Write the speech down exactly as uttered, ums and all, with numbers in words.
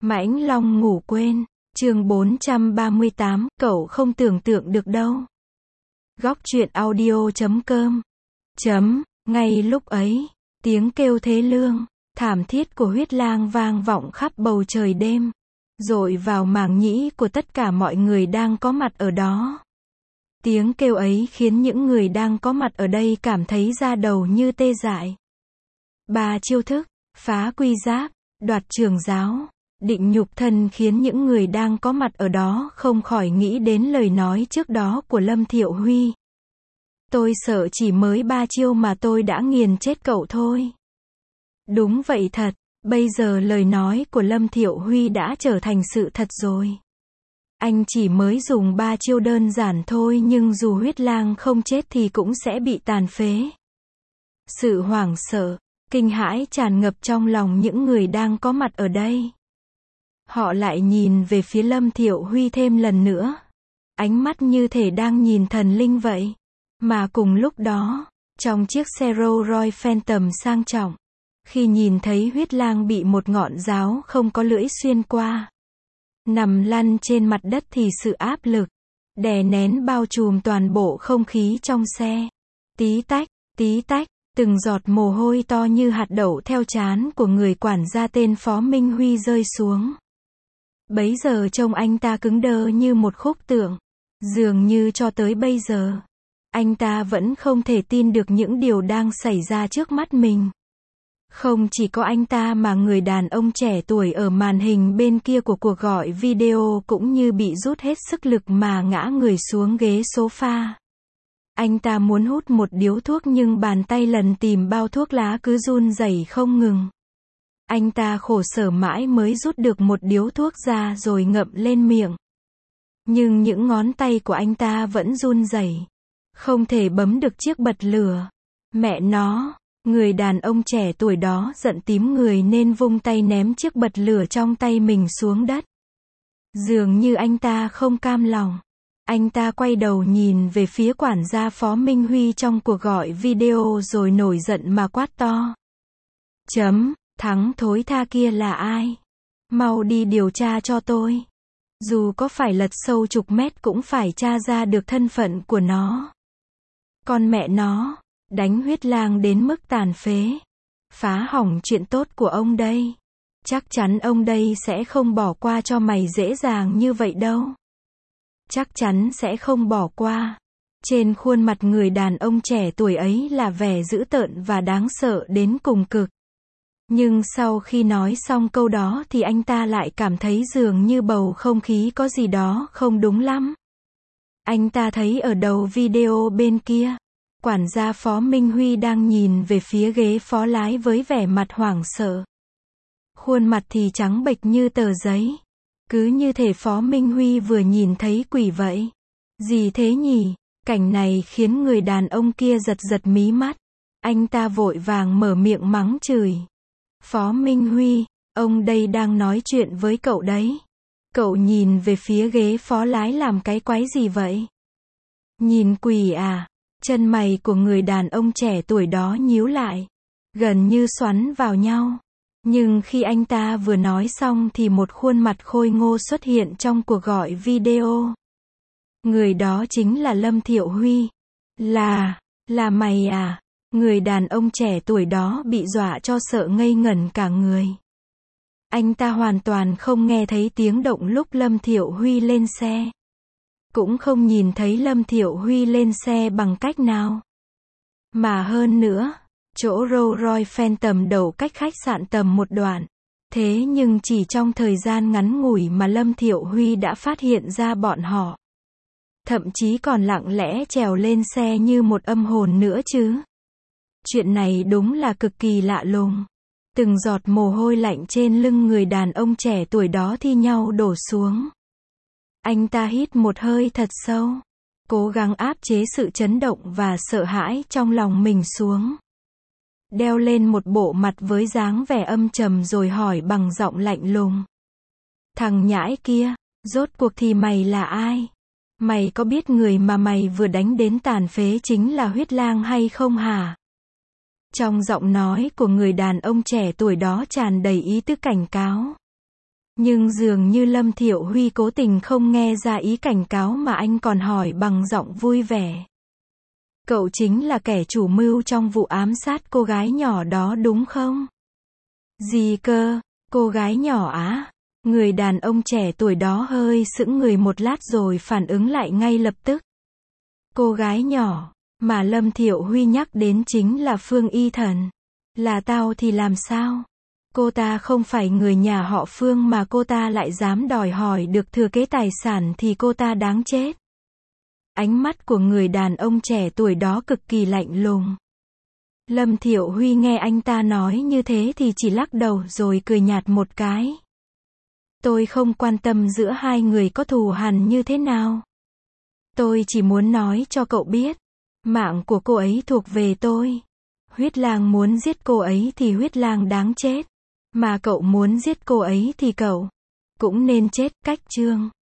Mãnh Long ngủ quên, chương bốn trăm ba mươi tám, cậu không tưởng tượng được đâu. Góc truyện audio chấm com chấm, ngay lúc ấy, tiếng kêu thê lương, thảm thiết của huyết lang vang vọng khắp bầu trời đêm, dội vào màng nhĩ của tất cả mọi người đang có mặt ở đó. Tiếng kêu ấy khiến những người đang có mặt ở đây cảm thấy da đầu như tê dại. Ba chiêu thức, phá quy giáp, đoạt trường giáo, định nhục thân khiến những người đang có mặt ở đó không khỏi nghĩ đến lời nói trước đó của Lâm Thiệu Huy. Tôi sợ chỉ mới ba chiêu mà tôi đã nghiền chết cậu thôi. Đúng vậy thật, bây giờ lời nói của Lâm Thiệu Huy đã trở thành sự thật rồi. Anh chỉ mới dùng ba chiêu đơn giản thôi nhưng dù huyết lang không chết thì cũng sẽ bị tàn phế. Sự hoảng sợ, kinh hãi tràn ngập trong lòng những người đang có mặt ở đây. Họ lại nhìn về phía Lâm Thiệu Huy thêm lần nữa. Ánh mắt như thể đang nhìn thần linh vậy. Mà cùng lúc đó, trong chiếc xe Rolls Royce Phantom sang trọng, khi nhìn thấy huyết lang bị một ngọn giáo không có lưỡi xuyên qua, nằm lăn trên mặt đất thì sự áp lực, đè nén bao trùm toàn bộ không khí trong xe. Tí tách, tí tách, từng giọt mồ hôi to như hạt đậu theo trán của người quản gia tên Phó Minh Huy rơi xuống. Bấy giờ trông anh ta cứng đơ như một khúc tượng. Dường như cho tới bây giờ, anh ta vẫn không thể tin được những điều đang xảy ra trước mắt mình. Không chỉ có anh ta mà người đàn ông trẻ tuổi ở màn hình bên kia của cuộc gọi video cũng như bị rút hết sức lực mà ngã người xuống ghế sofa. Anh ta muốn hút một điếu thuốc nhưng bàn tay lần tìm bao thuốc lá cứ run rẩy không ngừng. Anh ta khổ sở mãi mới rút được một điếu thuốc ra rồi ngậm lên miệng. Nhưng những ngón tay của anh ta vẫn run rẩy, không thể bấm được chiếc bật lửa. Mẹ nó, người đàn ông trẻ tuổi đó giận tím người nên vung tay ném chiếc bật lửa trong tay mình xuống đất. Dường như anh ta không cam lòng. Anh ta quay đầu nhìn về phía quản gia Phó Minh Huy trong cuộc gọi video rồi nổi giận mà quát to. Chấm, thằng thối tha kia là ai? Mau đi điều tra cho tôi. Dù có phải lật sâu chục mét cũng phải tra ra được thân phận của nó. Con mẹ nó, đánh huyết lang đến mức tàn phế. Phá hỏng chuyện tốt của ông đây. Chắc chắn ông đây sẽ không bỏ qua cho mày dễ dàng như vậy đâu. Chắc chắn sẽ không bỏ qua. Trên khuôn mặt người đàn ông trẻ tuổi ấy là vẻ dữ tợn và đáng sợ đến cùng cực. Nhưng sau khi nói xong câu đó thì anh ta lại cảm thấy dường như bầu không khí có gì đó không đúng lắm. Anh ta thấy ở đầu video bên kia, quản gia Phó Minh Huy đang nhìn về phía ghế phó lái với vẻ mặt hoảng sợ. Khuôn mặt thì trắng bệch như tờ giấy. Cứ như thể Phó Minh Huy vừa nhìn thấy quỷ vậy. Gì thế nhỉ? Cảnh này khiến người đàn ông kia giật giật mí mắt. Anh ta vội vàng mở miệng mắng chửi. Phó Minh Huy, ông đây đang nói chuyện với cậu đấy. Cậu nhìn về phía ghế phó lái làm cái quái gì vậy? Nhìn quỷ à? Chân mày của người đàn ông trẻ tuổi đó nhíu lại, gần như xoắn vào nhau. Nhưng khi anh ta vừa nói xong thì một khuôn mặt khôi ngô xuất hiện trong cuộc gọi video. Người đó chính là Lâm Thiệu Huy. Là, là mày à? Người đàn ông trẻ tuổi đó bị dọa cho sợ ngây ngẩn cả người. Anh ta hoàn toàn không nghe thấy tiếng động lúc Lâm Thiệu Huy lên xe. Cũng không nhìn thấy Lâm Thiệu Huy lên xe bằng cách nào. Mà hơn nữa, chỗ Rolls Royce Phantom đậu cách khách sạn tầm một đoạn. Thế nhưng chỉ trong thời gian ngắn ngủi mà Lâm Thiệu Huy đã phát hiện ra bọn họ. Thậm chí còn lặng lẽ trèo lên xe như một âm hồn nữa chứ. Chuyện này đúng là cực kỳ lạ lùng. Từng giọt mồ hôi lạnh trên lưng người đàn ông trẻ tuổi đó thi nhau đổ xuống. Anh ta hít một hơi thật sâu, cố gắng áp chế sự chấn động và sợ hãi trong lòng mình xuống. Đeo lên một bộ mặt với dáng vẻ âm trầm rồi hỏi bằng giọng lạnh lùng. Thằng nhãi kia, rốt cuộc thì mày là ai? Mày có biết người mà mày vừa đánh đến tàn phế chính là huyết lang hay không hả? Trong giọng nói của người đàn ông trẻ tuổi đó tràn đầy ý tứ cảnh cáo. Nhưng dường như Lâm Thiệu Huy cố tình không nghe ra ý cảnh cáo mà anh còn hỏi bằng giọng vui vẻ. Cậu chính là kẻ chủ mưu trong vụ ám sát cô gái nhỏ đó đúng không? Gì cơ? Cô gái nhỏ á? Người đàn ông trẻ tuổi đó hơi sững người một lát rồi phản ứng lại ngay lập tức. Cô gái nhỏ mà Lâm Thiệu Huy nhắc đến chính là Phương Y Thần. Là tao thì làm sao? Cô ta không phải người nhà họ Phương mà cô ta lại dám đòi hỏi được thừa kế tài sản thì cô ta đáng chết. Ánh mắt của người đàn ông trẻ tuổi đó cực kỳ lạnh lùng. Lâm Thiệu Huy nghe anh ta nói như thế thì chỉ lắc đầu rồi cười nhạt một cái. Tôi không quan tâm giữa hai người có thù hằn như thế nào. Tôi chỉ muốn nói cho cậu biết, mạng của cô ấy thuộc về tôi. Huyết Lang muốn giết cô ấy thì Huyết Lang đáng chết. Mà cậu muốn giết cô ấy thì cậu cũng nên chết. Cách chương